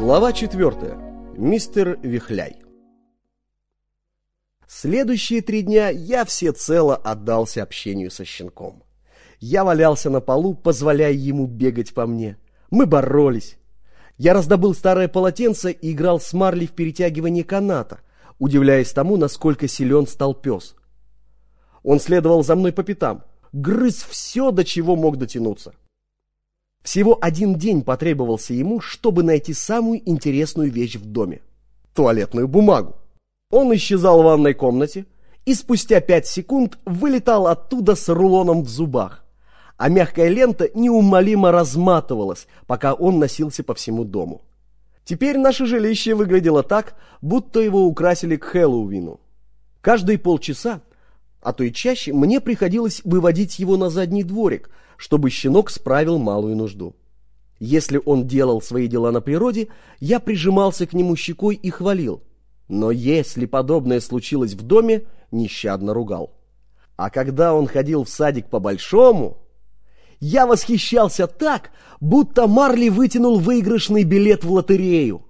Глава 4. Мистер Вихляй. Следующие 3 дня я всецело отдался общению со щенком. Я валялся на полу, позволяя ему бегать по мне. Мы боролись. Я раздобыл старое полотенце и играл с Марли в перетягивании каната, удивляясь тому, насколько силен стал пес. Он следовал за мной по пятам, грыз все, до чего мог дотянуться. Всего 1 день потребовался ему, чтобы найти самую интересную вещь в доме – туалетную бумагу. Он исчезал в ванной комнате и спустя 5 секунд вылетал оттуда с рулоном в зубах, а мягкая лента неумолимо разматывалась, пока он носился по всему дому. Теперь наше жилище выглядело так, будто его украсили к Хэллоуину. Каждые полчаса, а то и чаще, мне приходилось выводить его на задний дворик, чтобы щенок справил малую нужду. Если он делал свои дела на природе, я прижимался к нему щекой и хвалил. Но если подобное случилось в доме, нещадно ругал. А когда он ходил в садик по-большому, я восхищался так, будто Марли вытянул выигрышный билет в лотерею.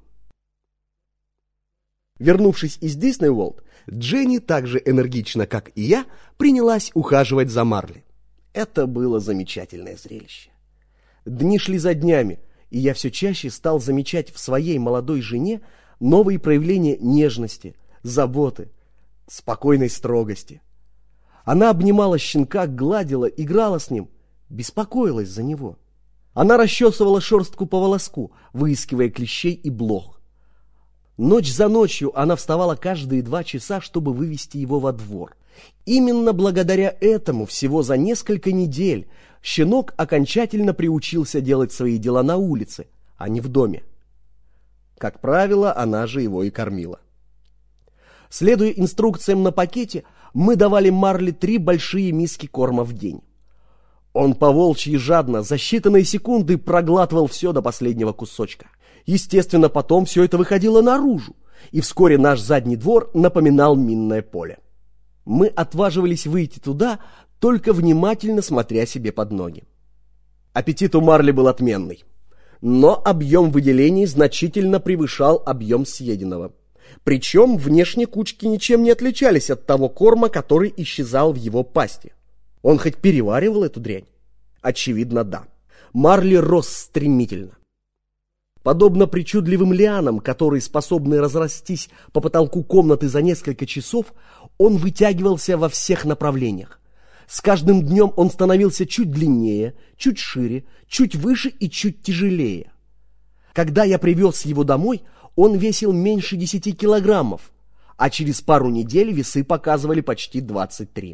Вернувшись из Дисней Уорлд, Дженни, так же энергично, как и я, принялась ухаживать за Марли. Это было замечательное зрелище. Дни шли за днями, и я все чаще стал замечать в своей молодой жене новые проявления нежности, заботы, спокойной строгости. Она обнимала щенка, гладила, играла с ним, беспокоилась за него. Она расчесывала шерстку по волоску, выискивая клещей и блох. Ночь за ночью она вставала каждые 2 часа, чтобы вывести его во двор. Именно благодаря этому всего за несколько недель щенок окончательно приучился делать свои дела на улице, а не в доме. Как правило, она же его и кормила. Следуя инструкциям на пакете, мы давали Марли 3 большие миски корма в день. Он по-волчьи жадно за считанные секунды проглатывал все до последнего кусочка. Естественно, потом все это выходило наружу, и вскоре наш задний двор напоминал минное поле. Мы отваживались выйти туда, только внимательно смотря себе под ноги. Аппетит у Марли был отменный, но объем выделений значительно превышал объем съеденного. Причем внешне кучки ничем не отличались от того корма, который исчезал в его пасти. Он хоть переваривал эту дрянь? Очевидно, да. Марли рос стремительно. Подобно причудливым лианам, которые способны разрастись по потолку комнаты за несколько часов, он вытягивался во всех направлениях. С каждым днем он становился чуть длиннее, чуть шире, чуть выше и чуть тяжелее. Когда я привез его домой, он весил меньше 10 килограммов, а через пару недель весы показывали почти 23.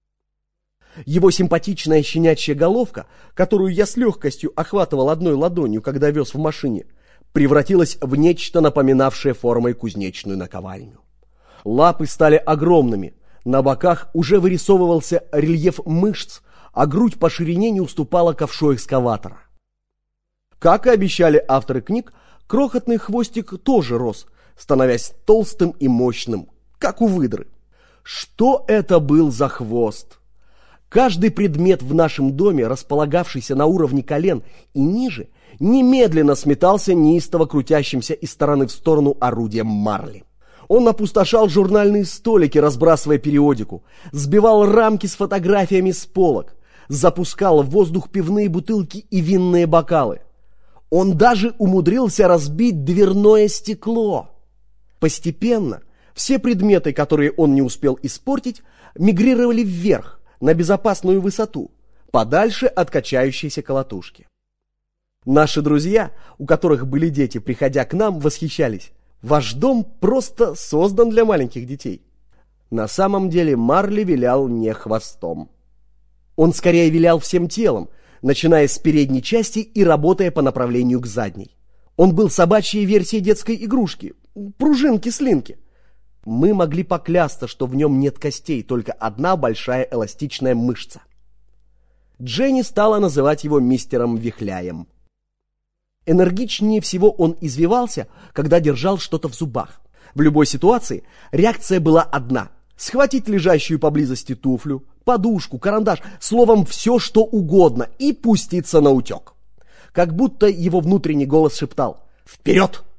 Его симпатичная щенячья головка, которую я с легкостью охватывал одной ладонью, когда вез в машине, превратилась в нечто, напоминавшее формой кузнечную наковальню. Лапы стали огромными, на боках уже вырисовывался рельеф мышц, а грудь по ширине не уступала ковшу экскаватора. Как и обещали авторы книг, крохотный хвостик тоже рос, становясь толстым и мощным, как у выдры. Что это был за хвост? Каждый предмет в нашем доме, располагавшийся на уровне колен и ниже, немедленно сметался неистово крутящимся из стороны в сторону орудием Марли. Он опустошал журнальные столики, разбрасывая периодику, сбивал рамки с фотографиями с полок, запускал в воздух пивные бутылки и винные бокалы. Он даже умудрился разбить дверное стекло. Постепенно все предметы, которые он не успел испортить, мигрировали вверх, на безопасную высоту, подальше от качающейся колотушки. Наши друзья, у которых были дети, приходя к нам, восхищались. Ваш дом просто создан для маленьких детей. На самом деле Марли вилял не хвостом. Он скорее вилял всем телом, начиная с передней части и работая по направлению к задней. Он был собачьей версией детской игрушки, пружинки-слинки. Мы могли поклясться, что в нем нет костей, только одна большая эластичная мышца. Дженни стала называть его мистером Вихляем. Энергичнее всего он извивался, когда держал что-то в зубах. В любой ситуации реакция была одна – схватить лежащую поблизости туфлю, подушку, карандаш, словом, все что угодно и пуститься на утек. Как будто его внутренний голос шептал: «Вперед!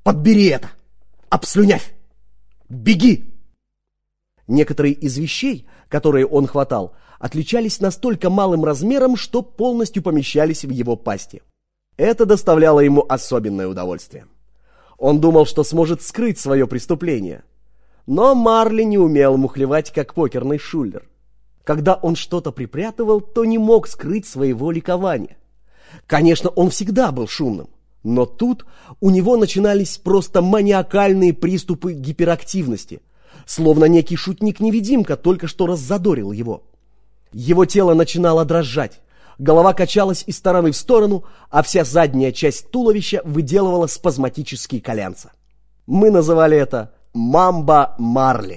Подбери это! Обслюнявь! Беги!» Некоторые из вещей, которые он хватал, отличались настолько малым размером, что полностью помещались в его пасти. Это доставляло ему особенное удовольствие. Он думал, что сможет скрыть свое преступление. Но Марли не умел мухлевать, как покерный шулер. Когда он что-то припрятывал, то не мог скрыть своего ликования. Конечно, он всегда был шумным, но тут у него начинались просто маниакальные приступы гиперактивности, словно некий шутник-невидимка только что раззадорил его. Его тело начинало дрожать, голова качалась из стороны в сторону, а вся задняя часть туловища выделывала спазматические колянца. Мы называли это «Мамба Марли».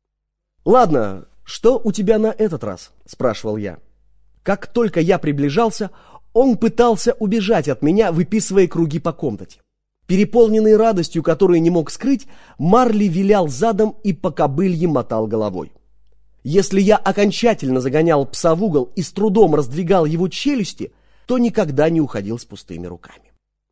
«Ладно, что у тебя на этот раз?» – спрашивал я. Как только я приближался, он пытался убежать от меня, выписывая круги по комнате. Переполненный радостью, которую не мог скрыть, Марли вилял задом и по кобылье мотал головой. Если я окончательно загонял пса в угол и с трудом раздвигал его челюсти, то никогда не уходил с пустыми руками.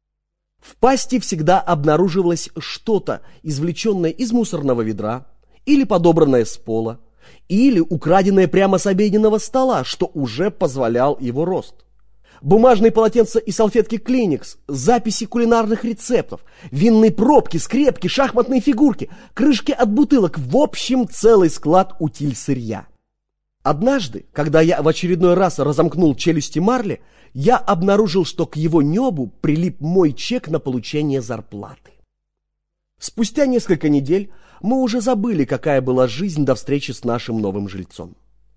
В пасти всегда обнаруживалось что-то, извлеченное из мусорного ведра, или подобранное с пола, или украденное прямо с обеденного стола, что уже позволял его рост. Бумажные полотенца и салфетки Kleenex, записи кулинарных рецептов, винные пробки, скрепки, шахматные фигурки, крышки от бутылок, в общем, целый склад утиль-сырья. Однажды, когда я в очередной раз разомкнул челюсти Марли, я обнаружил, что к его небу прилип мой чек на получение зарплаты. Спустя несколько недель мы уже забыли, какая была жизнь до встречи с нашим новым жильцом.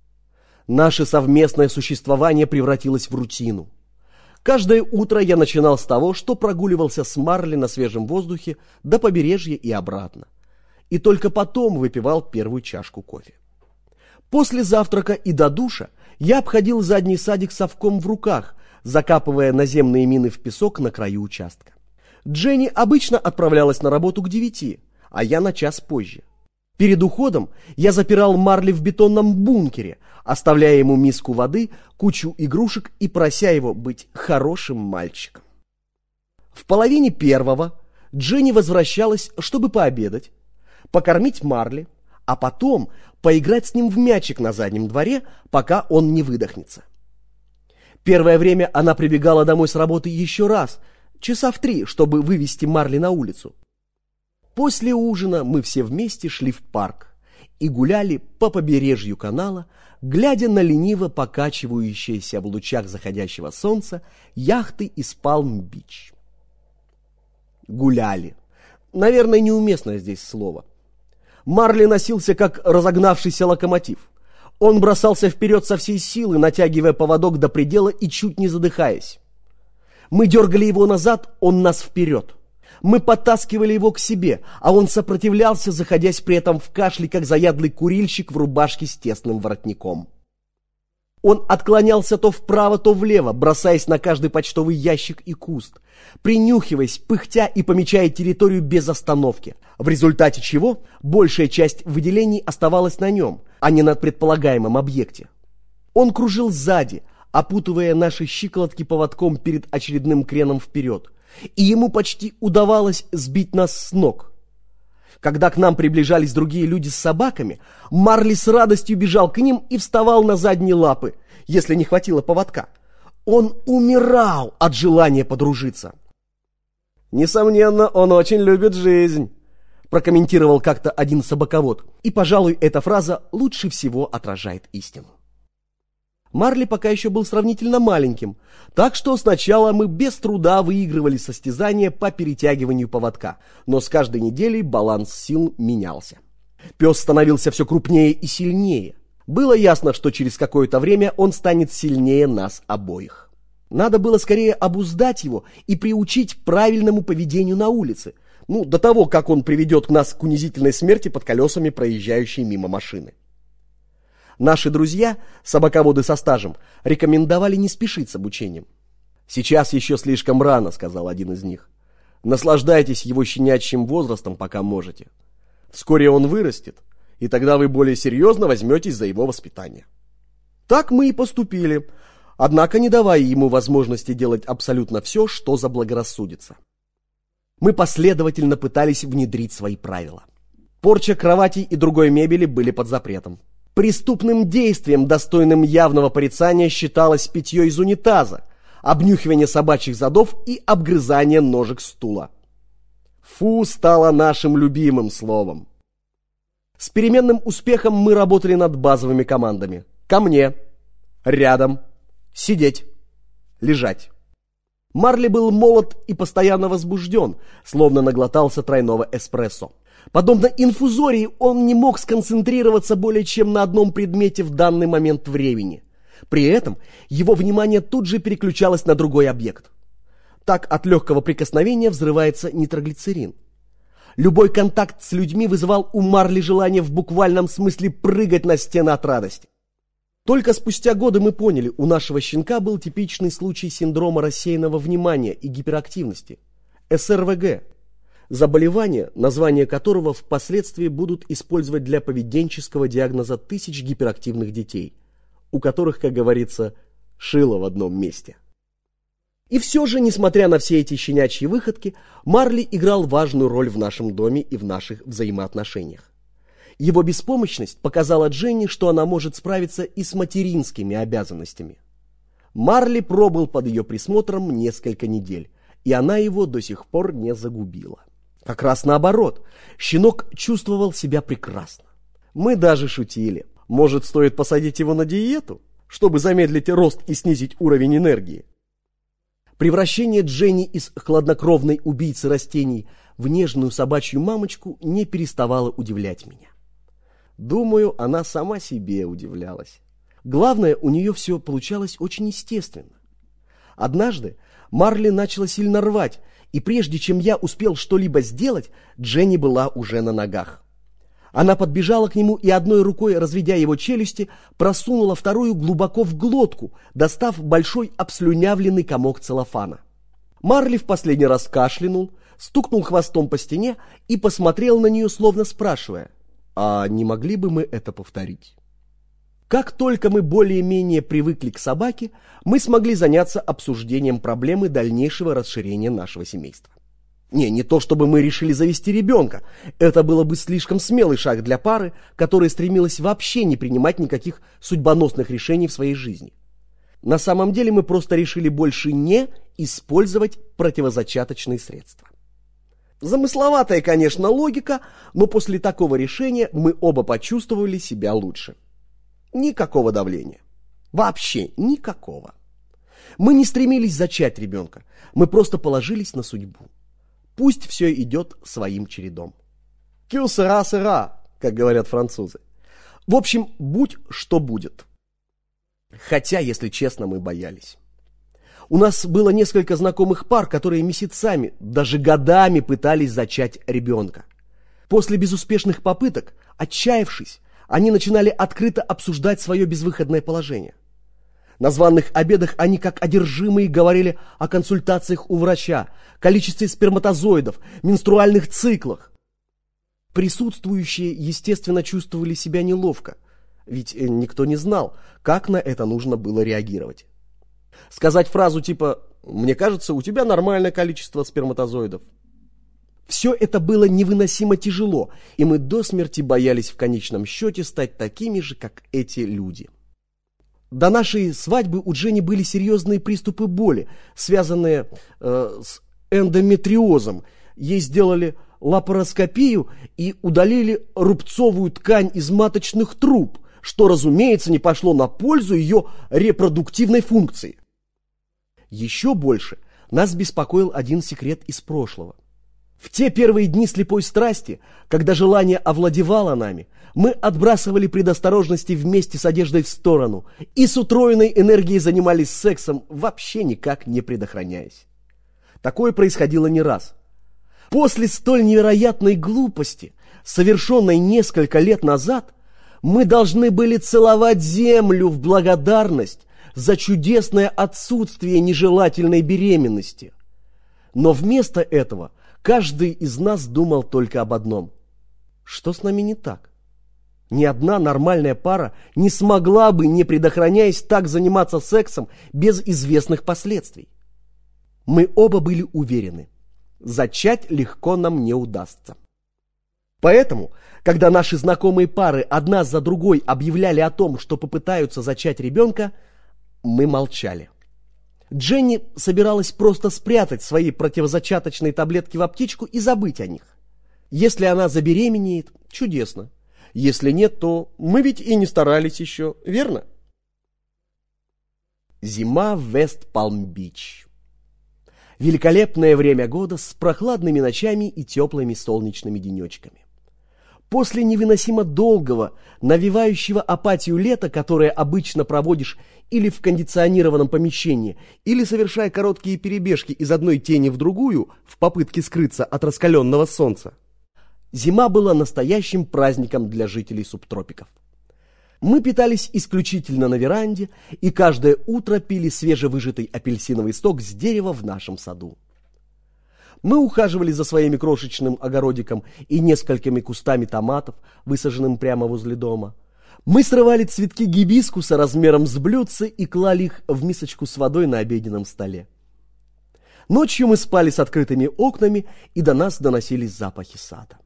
Наше совместное существование превратилось в рутину. Каждое утро я начинал с того, что прогуливался с Марли на свежем воздухе до побережья и обратно. И только потом выпивал первую чашку кофе. После завтрака и до душа я обходил задний садик с совком в руках, закапывая наземные мины в песок на краю участка. Дженни обычно отправлялась на работу к 9, а я на час позже. Перед уходом я запирал Марли в бетонном бункере, оставляя ему миску воды, кучу игрушек и прося его быть хорошим мальчиком. В половине первого Дженни возвращалась, чтобы пообедать, покормить Марли, а потом поиграть с ним в мячик на заднем дворе, пока он не выдохнется. Первое время она прибегала домой с работы еще раз, часа в 3, чтобы вывести Марли на улицу. После ужина мы все вместе шли в парк и гуляли по побережью канала, глядя на лениво покачивающиеся в лучах заходящего солнца яхты из Палм-Бич. Гуляли. Наверное, неуместное здесь слово. Марли носился, как разогнавшийся локомотив. Он бросался вперед со всей силы, натягивая поводок до предела и чуть не задыхаясь. Мы дергали его назад, он нас вперед. Мы подтаскивали его к себе, а он сопротивлялся, заходясь при этом в кашле, как заядлый курильщик в рубашке с тесным воротником. Он отклонялся то вправо, то влево, бросаясь на каждый почтовый ящик и куст, принюхиваясь, пыхтя и помечая территорию без остановки, в результате чего большая часть выделений оставалась на нем, а не на предполагаемом объекте. Он кружил сзади, опутывая наши щиколотки поводком перед очередным креном вперед, и ему почти удавалось сбить нас с ног. Когда к нам приближались другие люди с собаками, Марли с радостью бежал к ним и вставал на задние лапы, если не хватило поводка. Он умирал от желания подружиться. «Несомненно, он очень любит жизнь», – прокомментировал как-то один собаковод, и, пожалуй, эта фраза лучше всего отражает истину. Марли пока еще был сравнительно маленьким, так что сначала мы без труда выигрывали состязания по перетягиванию поводка, но с каждой неделей баланс сил менялся. Пес становился все крупнее и сильнее. Было ясно, что через какое-то время он станет сильнее нас обоих. Надо было скорее обуздать его и приучить к правильному поведению на улице, до того, как он приведет нас к унизительной смерти под колесами проезжающей мимо машины. Наши друзья, собаководы со стажем, рекомендовали не спешить с обучением. «Сейчас еще слишком рано», — сказал один из них. «Наслаждайтесь его щенячьим возрастом, пока можете. Вскоре он вырастет, и тогда вы более серьезно возьметесь за его воспитание». Так мы и поступили, однако не давая ему возможности делать абсолютно все, что заблагорассудится. Мы последовательно пытались внедрить свои правила. Порча кроватей и другой мебели были под запретом. Преступным действием, достойным явного порицания, считалось питье из унитаза, обнюхивание собачьих задов и обгрызание ножек стула. Фу стало нашим любимым словом. С переменным успехом мы работали над базовыми командами. Ко мне, рядом, сидеть, лежать. Марли был молод и постоянно возбужден, словно наглотался тройного эспрессо. Подобно инфузории, он не мог сконцентрироваться более чем на одном предмете в данный момент времени. При этом его внимание тут же переключалось на другой объект. Так от легкого прикосновения взрывается нитроглицерин. Любой контакт с людьми вызывал у Марли желание в буквальном смысле прыгать на стены от радости. Только спустя годы мы поняли, у нашего щенка был типичный случай синдрома рассеянного внимания и гиперактивности – СРВГ, заболевание, название которого впоследствии будут использовать для поведенческого диагноза тысяч гиперактивных детей, у которых, как говорится, шило в одном месте. И все же, несмотря на все эти щенячьи выходки, Марли играл важную роль в нашем доме и в наших взаимоотношениях. Его беспомощность показала Дженни, что она может справиться и с материнскими обязанностями. Марли пробыл под ее присмотром несколько недель, и она его до сих пор не загубила. Как раз наоборот, щенок чувствовал себя прекрасно. Мы даже шутили, может, стоит посадить его на диету, чтобы замедлить рост и снизить уровень энергии. Превращение Дженни из хладнокровной убийцы растений в нежную собачью мамочку не переставало удивлять меня. Думаю, она сама себе удивлялась. Главное, у нее все получалось очень естественно. Однажды Марли начала сильно рвать, и прежде чем я успел что-либо сделать, Дженни была уже на ногах. Она подбежала к нему и одной рукой, разведя его челюсти, просунула вторую глубоко в глотку, достав большой обслюнявленный комок целлофана. Марли в последний раз кашлянул, стукнул хвостом по стене и посмотрел на нее, словно спрашивая: «А не могли бы мы это повторить?» Как только мы более-менее привыкли к собаке, мы смогли заняться обсуждением проблемы дальнейшего расширения нашего семейства. Не то чтобы мы решили завести ребенка, это было бы слишком смелый шаг для пары, которая стремилась вообще не принимать никаких судьбоносных решений в своей жизни. На самом деле мы просто решили больше не использовать противозачаточные средства. Замысловатая, конечно, логика, но после такого решения мы оба почувствовали себя лучше. Никакого давления. Вообще никакого. Мы не стремились зачать ребенка, мы просто положились на судьбу. Пусть все идет своим чередом. «Кю сера сера», как говорят французы. В общем, будь что будет. Хотя, если честно, мы боялись. У нас было несколько знакомых пар, которые месяцами, даже годами пытались зачать ребенка. После безуспешных попыток, отчаявшись, они начинали открыто обсуждать свое безвыходное положение. На званых обедах они как одержимые говорили о консультациях у врача, количестве сперматозоидов, менструальных циклах. Присутствующие, естественно, чувствовали себя неловко, ведь никто не знал, как на это нужно было реагировать. Сказать фразу типа «Мне кажется, у тебя нормальное количество сперматозоидов». Все это было невыносимо тяжело, и мы до смерти боялись в конечном счете стать такими же, как эти люди. До нашей свадьбы у Дженни были серьезные приступы боли, связанные с эндометриозом. Ей сделали лапароскопию и удалили рубцовую ткань из маточных труб, что, разумеется, не пошло на пользу ее репродуктивной функции. Еще больше нас беспокоил один секрет из прошлого. В те первые дни слепой страсти, когда желание овладевало нами, мы отбрасывали предосторожности вместе с одеждой в сторону и с утроенной энергией занимались сексом, вообще никак не предохраняясь. Такое происходило не раз. После столь невероятной глупости, совершенной несколько лет назад, мы должны были целовать землю в благодарность за чудесное отсутствие нежелательной беременности. Но вместо этого каждый из нас думал только об одном. Что с нами не так? Ни одна нормальная пара не смогла бы, не предохраняясь, так заниматься сексом без известных последствий. Мы оба были уверены. Зачать легко нам не удастся. Поэтому, когда наши знакомые пары одна за другой объявляли о том, что попытаются зачать ребенка, мы молчали. Дженни собиралась просто спрятать свои противозачаточные таблетки в аптечку и забыть о них. Если она забеременеет, чудесно. Если нет, то мы ведь и не старались еще, верно? Зима в Вест-Палм-Бич. Великолепное время года с прохладными ночами и теплыми солнечными денечками. После невыносимо долгого, навевающего апатию лета, которое обычно проводишь или в кондиционированном помещении, или совершая короткие перебежки из одной тени в другую в попытке скрыться от раскаленного солнца, зима была настоящим праздником для жителей субтропиков. Мы питались исключительно на веранде и каждое утро пили свежевыжатый апельсиновый сок с дерева в нашем саду. Мы ухаживали за своим крошечным огородиком и несколькими кустами томатов, высаженным прямо возле дома. Мы срывали цветки гибискуса размером с блюдце и клали их в мисочку с водой на обеденном столе. Ночью мы спали с открытыми окнами, и до нас доносились запахи сада.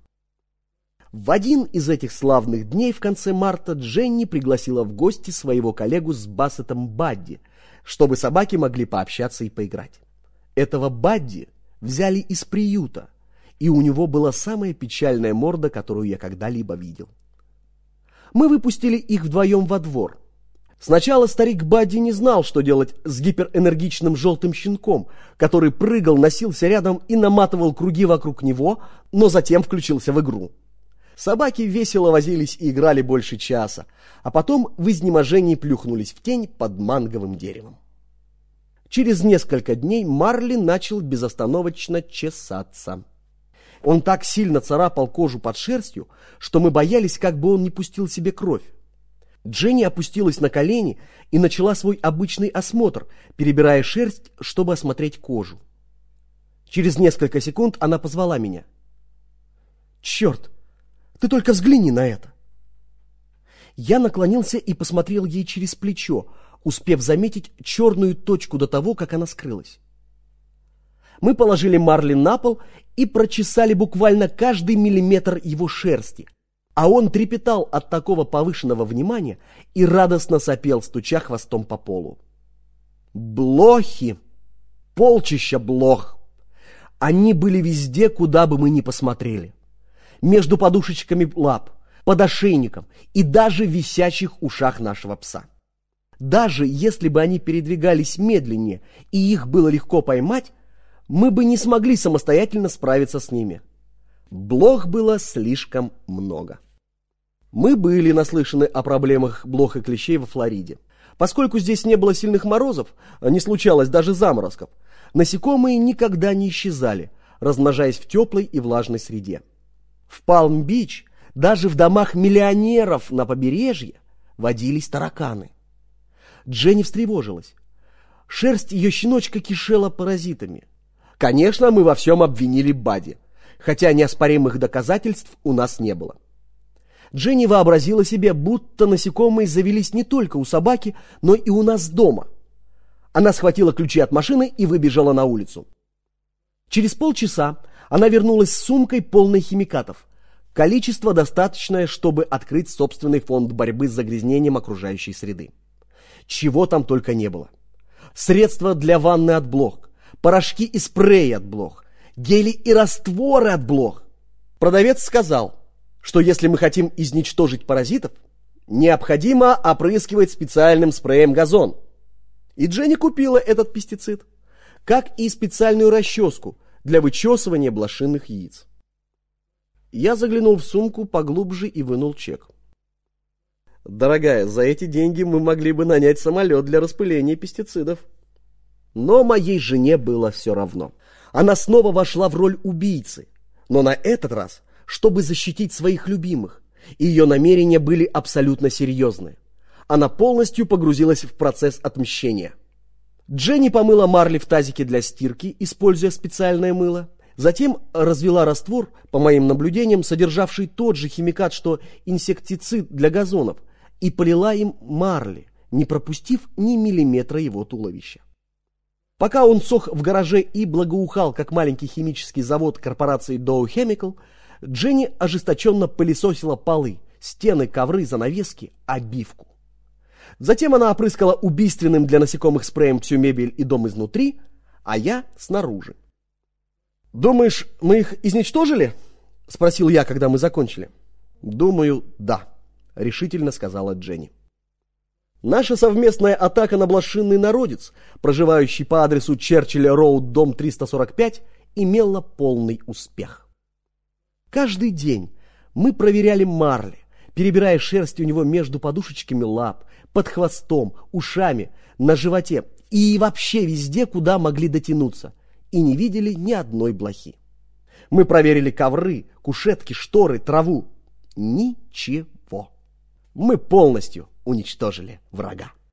В один из этих славных дней в конце марта Дженни пригласила в гости своего коллегу с бассетом Бадди, чтобы собаки могли пообщаться и поиграть. Этого Бадди взяли из приюта, и у него была самая печальная морда, которую я когда-либо видел. Мы выпустили их вдвоем во двор. Сначала старик Бадди не знал, что делать с гиперэнергичным желтым щенком, который прыгал, носился рядом и наматывал круги вокруг него, но затем включился в игру. Собаки весело возились и играли больше часа, а потом в изнеможении плюхнулись в тень под манговым деревом. Через несколько дней Марли начал безостановочно чесаться. Он так сильно царапал кожу под шерстью, что мы боялись, как бы он не пустил себе кровь. Дженни опустилась на колени и начала свой обычный осмотр, перебирая шерсть, чтобы осмотреть кожу. Через несколько секунд она позвала меня. «Черт, ты только взгляни на это!» Я наклонился и посмотрел ей через плечо, успев заметить черную точку до того, как она скрылась. Мы положили Марли на пол и прочесали буквально каждый миллиметр его шерсти, а он трепетал от такого повышенного внимания и радостно сопел, стуча хвостом по полу. Блохи! Полчища блох! Они были везде, куда бы мы ни посмотрели. Между подушечками лап, под ошейником и даже в висячих ушах нашего пса. Даже если бы они передвигались медленнее и их было легко поймать, мы бы не смогли самостоятельно справиться с ними. Блох было слишком много. Мы были наслышаны о проблемах блох и клещей во Флориде. Поскольку здесь не было сильных морозов, не случалось даже заморозков, насекомые никогда не исчезали, размножаясь в теплой и влажной среде. В Палм-Бич, даже в домах миллионеров на побережье, водились тараканы. Дженни встревожилась. Шерсть ее щеночка кишела паразитами. Конечно, мы во всем обвинили Бадди, хотя неоспоримых доказательств у нас не было. Дженни вообразила себе, будто насекомые завелись не только у собаки, но и у нас дома. Она схватила ключи от машины и выбежала на улицу. Через полчаса она вернулась с сумкой, полной химикатов. Количество достаточное, чтобы открыть собственный фонд борьбы с загрязнением окружающей среды. Чего там только не было. Средства для ванны от блох, порошки и спреи от блох, гели и растворы от блох. Продавец сказал, что если мы хотим изничтожить паразитов, необходимо опрыскивать специальным спреем газон. И Дженни купила этот пестицид, как и специальную расческу для вычесывания блошиных яиц. Я заглянул в сумку поглубже и вынул чек. Дорогая, за эти деньги мы могли бы нанять самолет для распыления пестицидов. Но моей жене было все равно. Она снова вошла в роль убийцы, но на этот раз, чтобы защитить своих любимых. Ее намерения были абсолютно серьезны. Она полностью погрузилась в процесс отмщения. Дженни помыла Марли в тазике для стирки, используя специальное мыло. Затем развела раствор, по моим наблюдениям, содержавший тот же химикат, что инсектицид для газонов, и полила им Марли, не пропустив ни миллиметра его туловища. Пока он сох в гараже и благоухал, как маленький химический завод корпорации Dow Chemical, Дженни ожесточенно пылесосила полы, стены, ковры, занавески, обивку. Затем она опрыскала убийственным для насекомых спреем всю мебель и дом изнутри, а я снаружи. «Думаешь, мы их изничтожили?» — спросил я, когда мы закончили. «Думаю, да», — решительно сказала Дженни. Наша совместная атака на блошинный народец, проживающий по адресу Черчилля-Роуд, дом 345, имела полный успех. Каждый день мы проверяли Марли, перебирая шерсть у него между подушечками лап, под хвостом, ушами, на животе и вообще везде, куда могли дотянуться, и не видели ни одной блохи. Мы проверили ковры, кушетки, шторы, траву. Ничего. Мы полностью уничтожили врага.